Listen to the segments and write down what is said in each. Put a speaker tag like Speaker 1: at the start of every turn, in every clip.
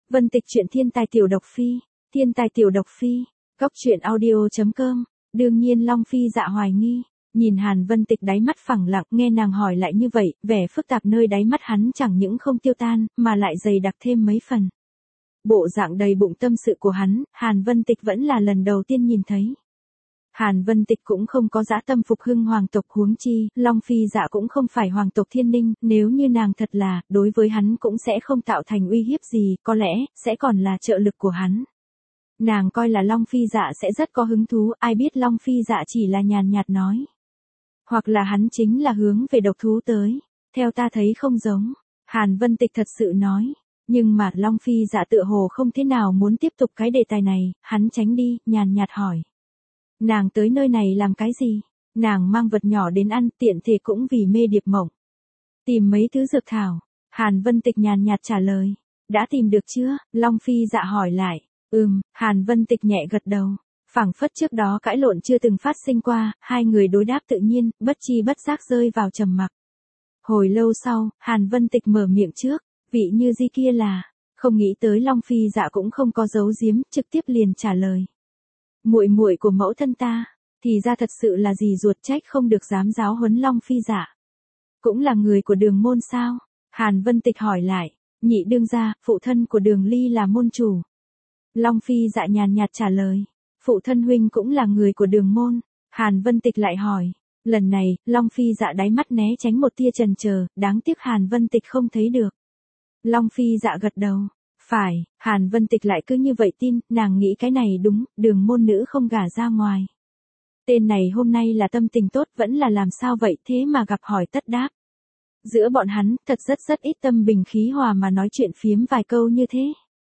Speaker 1: Vân Tịch truyện thiên tài tiểu độc phi, thiên tài tiểu độc phi, góc truyện audio.com. Đương nhiên Long Phi Dạ hoài nghi, nhìn Hàn Vân Tịch đáy mắt phẳng lặng, nghe nàng hỏi lại như vậy, vẻ phức tạp nơi đáy mắt hắn chẳng những không tiêu tan, mà lại dày đặc thêm mấy phần. Bộ dạng đầy bụng tâm sự của hắn, Hàn Vân Tịch vẫn là lần đầu tiên nhìn thấy. Hàn Vân Tịch cũng không có dã tâm phục hưng hoàng tộc, huống chi, Long Phi Dạ cũng không phải hoàng tộc Thiên Ninh, nếu như nàng thật là, đối với hắn cũng sẽ không tạo thành uy hiếp gì, có lẽ, sẽ còn là trợ lực của hắn. Nàng coi là Long Phi Dạ sẽ rất có hứng thú, ai biết Long Phi Dạ chỉ là nhàn nhạt nói. Hoặc là hắn chính là hướng về độc thú tới, theo ta thấy không giống, Hàn Vân Tịch thật sự nói. Nhưng mà Long Phi Dạ tựa hồ không thế nào muốn tiếp tục cái đề tài này, hắn tránh đi, nhàn nhạt hỏi. Nàng tới nơi này làm cái gì? Nàng mang vật nhỏ đến ăn, tiện thể cũng vì mê điệp mộng. Tìm mấy thứ dược thảo. Hàn Vân Tịch nhàn nhạt trả lời. Đã tìm được chưa? Long Phi Dạ hỏi lại. Hàn Vân Tịch nhẹ gật đầu. Phảng phất trước đó cãi lộn chưa từng phát sinh qua, hai người đối đáp tự nhiên, bất chi bất giác rơi vào trầm mặc. Hồi lâu sau, Hàn Vân Tịch mở miệng trước, vị Như Di kia là, không nghĩ tới Long Phi Dạ cũng không có giấu giếm, trực tiếp liền trả lời. Muội muội của mẫu thân ta, thì ra thật sự là gì ruột, trách không được dám giáo huấn Long Phi Dạ. Cũng là người của Đường môn sao? Hàn Vân Tịch hỏi lại, nhị đương gia, phụ thân của Đường Ly là môn chủ. Long Phi Dạ nhàn nhạt trả lời, phụ thân huynh cũng là người của Đường môn. Hàn Vân Tịch lại hỏi, lần này, Long Phi Dạ đáy mắt né tránh một tia chần chờ, đáng tiếc Hàn Vân Tịch không thấy được. Long Phi Dạ gật đầu. Phải, Hàn Vân Tịch lại cứ như vậy tin, nàng nghĩ cái này đúng, Đường môn nữ không gả ra ngoài. Tên này hôm nay là tâm tình tốt, vẫn là làm sao vậy, thế mà gặp hỏi tất đáp. Giữa bọn hắn, thật rất ít tâm bình khí hòa mà nói chuyện phiếm vài câu như thế.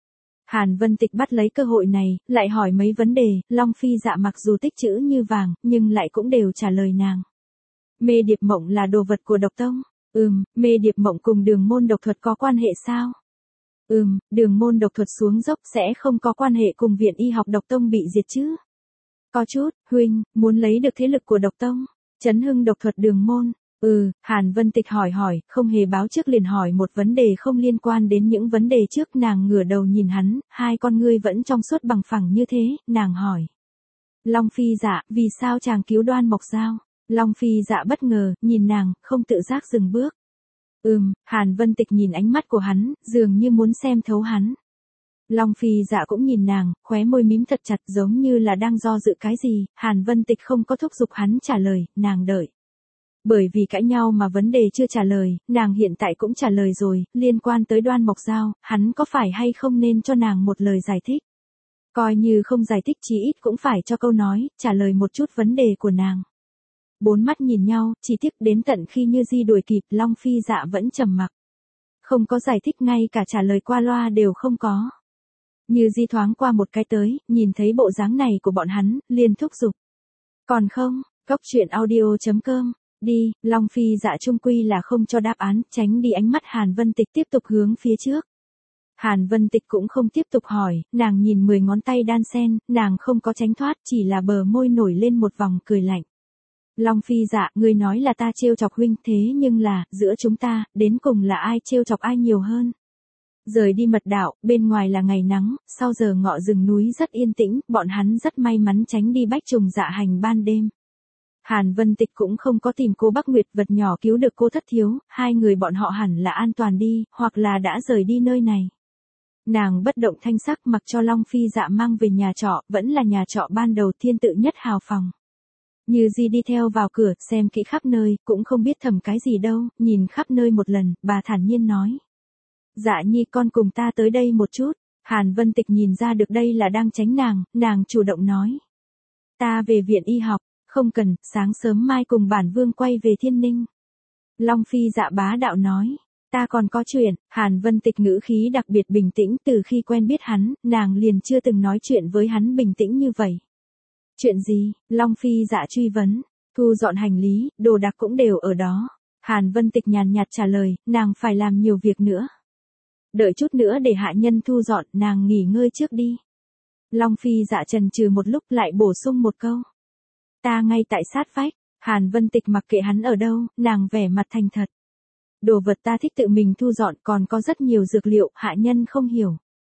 Speaker 1: Hàn Vân Tịch bắt lấy cơ hội này, lại hỏi mấy vấn đề, Long Phi Dạ mặc dù tích chữ như vàng, nhưng lại cũng đều trả lời nàng. Mê điệp mộng là đồ vật của độc tông. Mê điệp mộng cùng Đường môn độc thuật có quan hệ sao? Đường môn độc thuật xuống dốc sẽ không có quan hệ cùng viện y học độc tông bị diệt chứ? Có chút, huynh, muốn lấy được thế lực của độc tông, chấn hưng độc thuật Đường môn. Hàn Vân Tịch hỏi, không hề báo trước liền hỏi một vấn đề không liên quan đến những vấn đề trước, nàng ngửa đầu nhìn hắn, hai con ngươi vẫn trong suốt bằng phẳng như thế, nàng hỏi. Long Phi Dạ, vì sao chàng cứu Đoan Mộc Giao? Long Phi Dạ bất ngờ, nhìn nàng, không tự giác dừng bước. Hàn Vân Tịch nhìn ánh mắt của hắn, dường như muốn xem thấu hắn. Long Phi Dạ cũng nhìn nàng, khóe môi mím thật chặt giống như là đang do dự cái gì, Hàn Vân Tịch không có thúc giục hắn trả lời, nàng đợi. Bởi vì cãi nhau mà vấn đề chưa trả lời, nàng hiện tại cũng trả lời rồi, liên quan tới Đoan Mộc Giao, hắn có phải hay không nên cho nàng một lời giải thích. Coi như không giải thích chí ít cũng phải cho câu nói, trả lời một chút vấn đề của nàng. Bốn mắt nhìn nhau, chỉ tiếc đến tận khi Như Di đuổi kịp, Long Phi Dạ vẫn trầm mặc. Không có giải thích, ngay cả trả lời qua loa đều không có. Như Di thoáng qua một cái tới, nhìn thấy bộ dáng này của bọn hắn, liền thúc giục. Còn không, góc truyện audio.com, đi, Long Phi Dạ chung quy là không cho đáp án, tránh đi ánh mắt Hàn Vân Tịch tiếp tục hướng phía trước. Hàn Vân Tịch cũng không tiếp tục hỏi, nàng nhìn 10 ngón tay đan sen, nàng không có tránh thoát, chỉ là bờ môi nổi lên một vòng cười lạnh. Long Phi Dạ, ngươi nói là ta trêu chọc huynh, thế nhưng là, giữa chúng ta, đến cùng là ai trêu chọc ai nhiều hơn? Rời đi mật đạo, bên ngoài là ngày nắng, sau giờ ngọ rừng núi rất yên tĩnh, bọn hắn rất may mắn tránh đi bách trùng dạ hành ban đêm. Hàn Vân Tịch cũng không có tìm cô Bắc Nguyệt vật nhỏ cứu được cô Thất Thiếu, hai người bọn họ hẳn là an toàn đi, hoặc là đã rời đi nơi này. Nàng bất động thanh sắc mặc cho Long Phi Dạ mang về nhà trọ, vẫn là nhà trọ ban đầu thiên tự nhất hào phòng. Như Di đi theo vào cửa, xem kỹ khắp nơi, cũng không biết thầm cái gì đâu, nhìn khắp nơi một lần, bà thản nhiên nói. Dạ Nhi, con cùng ta tới đây một chút. Hàn Vân Tịch nhìn ra được đây là đang tránh nàng chủ động nói. Ta về viện y học, không cần, sáng sớm mai cùng bản vương quay về Thiên Ninh. Long Phi Dạ bá đạo nói. Ta còn có chuyện. Hàn Vân Tịch ngữ khí đặc biệt bình tĩnh, từ khi quen biết hắn, nàng liền chưa từng nói chuyện với hắn bình tĩnh như vậy. Chuyện gì? Long Phi Dạ truy vấn. Thu dọn hành lý, đồ đạc cũng đều ở đó. Hàn Vân Tịch nhàn nhạt trả lời, nàng phải làm nhiều việc nữa. Đợi chút nữa để hạ nhân thu dọn, nàng nghỉ ngơi trước đi. Long Phi Dạ chần chừ một lúc lại bổ sung một câu. Ta ngay tại sát vách. Hàn Vân Tịch mặc kệ hắn ở đâu, nàng vẻ mặt thành thật. Đồ vật ta thích tự mình thu dọn, còn có rất nhiều dược liệu, hạ nhân không hiểu.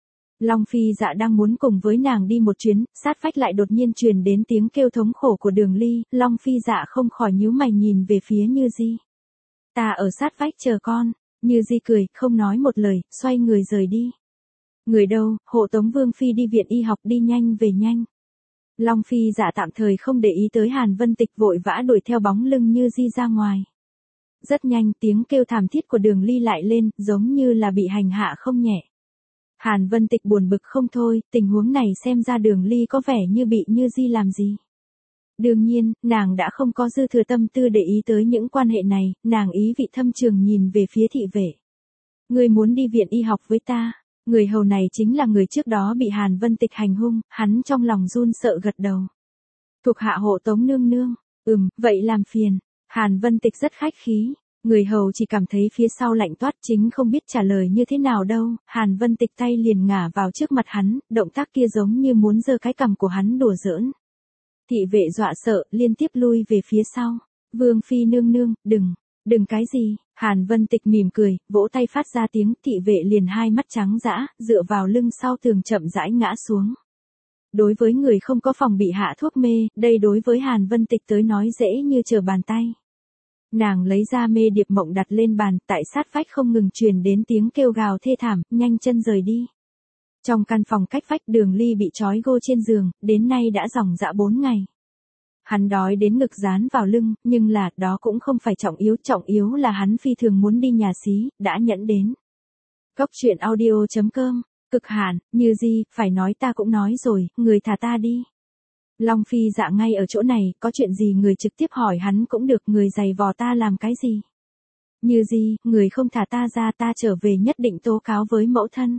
Speaker 1: Long Phi Dạ đang muốn cùng với nàng đi một chuyến, sát vách lại đột nhiên truyền đến tiếng kêu thống khổ của Đường Ly, Long Phi Dạ không khỏi nhíu mày nhìn về phía Như Di. Ta ở sát vách chờ con, Như Di cười, không nói một lời, xoay người rời đi. Người đâu, hộ tống Vương Phi đi viện y học, đi nhanh về nhanh. Long Phi Dạ tạm thời không để ý tới Hàn Vân Tịch, vội vã đuổi theo bóng lưng Như Di ra ngoài. Rất nhanh tiếng kêu thảm thiết của Đường Ly lại lên, giống như là bị hành hạ không nhẹ. Hàn Vân Tịch buồn bực không thôi, tình huống này xem ra Đường Ly có vẻ như bị Như Di làm gì. Đương nhiên, nàng đã không có dư thừa tâm tư để ý tới những quan hệ này, nàng ý vị thâm trường nhìn về phía thị vệ. Người muốn đi viện y học với ta, người hầu này chính là người trước đó bị Hàn Vân Tịch hành hung, hắn trong lòng run sợ gật đầu. Thuộc hạ hộ tống nương nương, vậy làm phiền, Hàn Vân Tịch rất khách khí. Người hầu chỉ cảm thấy phía sau lạnh toát, chính không biết trả lời như thế nào đâu, Hàn Vân Tịch tay liền ngả vào trước mặt hắn, động tác kia giống như muốn giơ cái cằm của hắn đùa giỡn. Thị vệ dọa sợ, liên tiếp lui về phía sau. Vương Phi nương nương, đừng cái gì, Hàn Vân Tịch mỉm cười, vỗ tay phát ra tiếng, thị vệ liền hai mắt trắng dã, dựa vào lưng sau tường chậm rãi ngã xuống. Đối với người không có phòng bị hạ thuốc mê, đây đối với Hàn Vân Tịch tới nói dễ như trở bàn tay. Nàng lấy ra mê điệp mộng đặt lên bàn, tại sát vách không ngừng truyền đến tiếng kêu gào thê thảm, nhanh chân rời đi. Trong căn phòng cách vách, Đường Ly bị trói gô trên giường, đến nay đã dòng dã 4 ngày. Hắn đói đến ngực dán vào lưng, nhưng là, đó cũng không phải trọng yếu là hắn phi thường muốn đi nhà xí, đã nhẫn đến. Cốc truyện audio.com, cực hạn, Như Di, phải nói ta cũng nói rồi, người thả ta đi. Long Phi Dạ ngay ở chỗ này, có chuyện gì người trực tiếp hỏi hắn cũng được, người giày vò ta làm cái gì. Như Di, người không thả ta ra, ta trở về nhất định tố cáo với mẫu thân.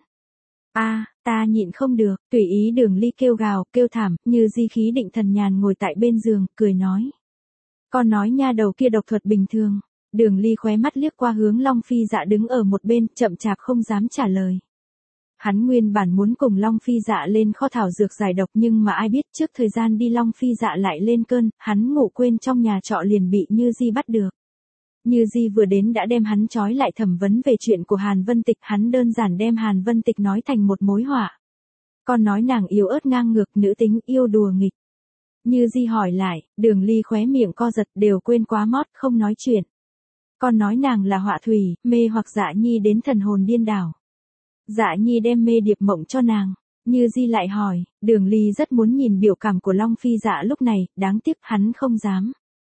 Speaker 1: Ta nhịn không được, tùy ý Đường Ly kêu gào, kêu thảm, Như Di khí định thần nhàn ngồi tại bên giường, cười nói. Con nói nha đầu kia độc thuật bình thường. Đường Ly khóe mắt liếc qua hướng Long Phi Dạ đứng ở một bên, chậm chạp không dám trả lời. Hắn nguyên bản muốn cùng Long Phi Dạ lên kho thảo dược giải độc, nhưng mà ai biết trước thời gian đi Long Phi Dạ lại lên cơn, hắn ngủ quên trong nhà trọ liền bị Như Di bắt được. Như Di vừa đến đã đem hắn trói lại thẩm vấn về chuyện của Hàn Vân Tịch, hắn đơn giản đem Hàn Vân Tịch nói thành một mối họa. Còn nói nàng yếu ớt ngang ngược, nữ tính, yêu đùa nghịch. Như Di hỏi lại, Đường Ly khóe miệng co giật, đều quên quá mót, không nói chuyện. Còn nói nàng là họa thủy, mê hoặc Dạ Nhi đến thần hồn điên đảo. Dạ Nhi đem mê điệp mộng cho nàng. Như Di lại hỏi, Đường Ly rất muốn nhìn biểu cảm của Long Phi Dạ lúc này, đáng tiếc hắn không dám.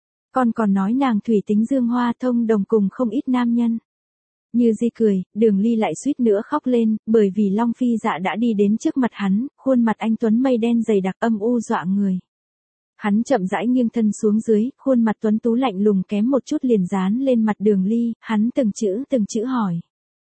Speaker 1: Còn nói nàng thủy tính dương hoa, thông đồng cùng không ít nam nhân. Như Di cười, Đường Ly lại suýt nữa khóc lên, bởi vì Long Phi Dạ đã đi đến trước mặt hắn, khuôn mặt anh tuấn mây đen dày đặc âm u dọa người. Hắn chậm rãi nghiêng thân xuống dưới, khuôn mặt tuấn tú lạnh lùng kém một chút liền dán lên mặt Đường Ly, hắn từng chữ hỏi.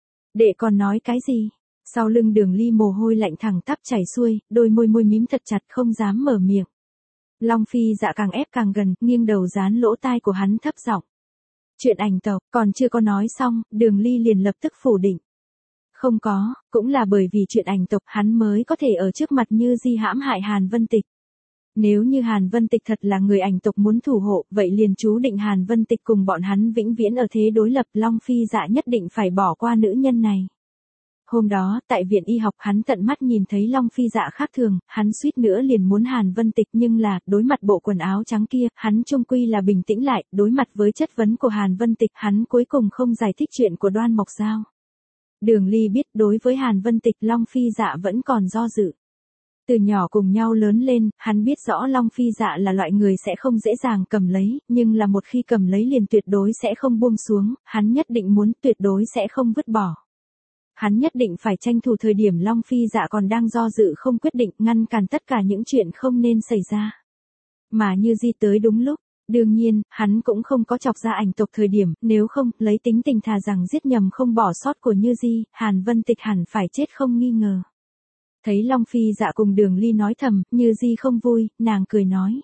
Speaker 1: Đệ còn nói cái gì? Sau lưng Đường Ly mồ hôi lạnh thẳng tắp chảy xuôi, đôi môi mím thật chặt không dám mở miệng. Long Phi Dạ càng ép càng gần, nghiêng đầu dán lỗ tai của hắn thấp giọng. Chuyện ảnh tộc, còn chưa có nói xong, Đường Ly liền lập tức phủ định. Không có, cũng là bởi vì chuyện ảnh tộc hắn mới có thể ở trước mặt Như Di hãm hại Hàn Vân Tịch. Nếu như Hàn Vân Tịch thật là người ảnh tộc muốn thủ hộ, vậy liền chú định Hàn Vân Tịch cùng bọn hắn vĩnh viễn ở thế đối lập, Long Phi Dạ nhất định phải bỏ qua nữ nhân này. Hôm đó, tại viện y học hắn tận mắt nhìn thấy Long Phi Dạ khác thường, hắn suýt nữa liền muốn Hàn Vân Tịch, nhưng là, đối mặt bộ quần áo trắng kia, hắn trung quy là bình tĩnh lại, đối mặt với chất vấn của Hàn Vân Tịch, hắn cuối cùng không giải thích chuyện của Đoan Mộc Giao. Đường Ly biết đối với Hàn Vân Tịch, Long Phi Dạ vẫn còn do dự. Từ nhỏ cùng nhau lớn lên, hắn biết rõ Long Phi Dạ là loại người sẽ không dễ dàng cầm lấy, nhưng là một khi cầm lấy liền tuyệt đối sẽ không buông xuống, hắn nhất định muốn, tuyệt đối sẽ không vứt bỏ. Hắn nhất định phải tranh thủ thời điểm Long Phi Dạ còn đang do dự không quyết định, ngăn cản tất cả những chuyện không nên xảy ra. Mà Như Di tới đúng lúc, đương nhiên, hắn cũng không có chọc ra ảnh tộc thời điểm, nếu không, lấy tính tình thà rằng giết nhầm không bỏ sót của Như Di, Hàn Vân Tịch hẳn phải chết không nghi ngờ. Thấy Long Phi Dạ cùng Đường Ly nói thầm, Như Di không vui, nàng cười nói.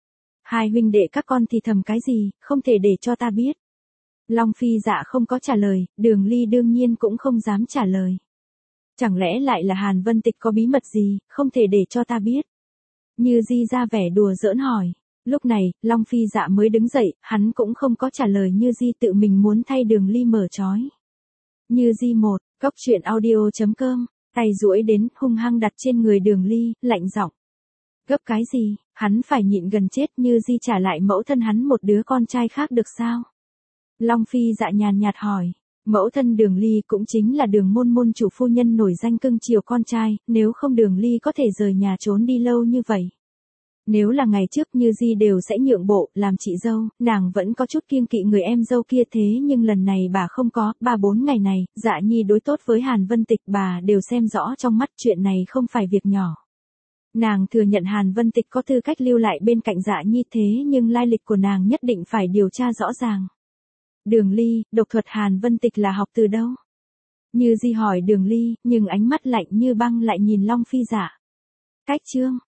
Speaker 1: Hai huynh đệ các con thì thầm cái gì, không thể để cho ta biết. Long Phi Dạ không có trả lời, Đường Ly đương nhiên cũng không dám trả lời. Chẳng lẽ lại là Hàn Vân Tịch có bí mật gì, không thể để cho ta biết. Như Di ra vẻ đùa giỡn hỏi. Lúc này, Long Phi Dạ mới đứng dậy, hắn cũng không có trả lời, Như Di tự mình muốn thay Đường Ly mở trói. Như Di 1, cốc truyện audio.com tay duỗi đến, hung hăng đặt trên người Đường Ly, lạnh giọng. Gấp cái gì, hắn phải nhịn gần chết Như Di trả lại mẫu thân hắn một đứa con trai khác được sao? Long Phi Dạ nhàn nhạt hỏi. Mẫu thân Đường Ly cũng chính là Đường Môn Môn chủ phu nhân nổi danh cưng chiều con trai, nếu không Đường Ly có thể rời nhà trốn đi lâu như vậy. Nếu là ngày trước Như Di đều sẽ nhượng bộ, làm chị dâu, nàng vẫn có chút kiêng kỵ người em dâu kia thế nhưng lần này bà không có, 3-4 ngày này, Dạ Nhi đối tốt với Hàn Vân Tịch bà đều xem rõ trong mắt chuyện này không phải việc nhỏ. Nàng thừa nhận Hàn Vân Tịch có tư cách lưu lại bên cạnh Dạ Nhi thế nhưng lai lịch của nàng nhất định phải điều tra rõ ràng. Đường Ly, độc thuật Hàn Vân Tịch là học từ đâu? Như Di hỏi Đường Ly, nhưng ánh mắt lạnh như băng lại nhìn Long Phi Dạ. Cách chương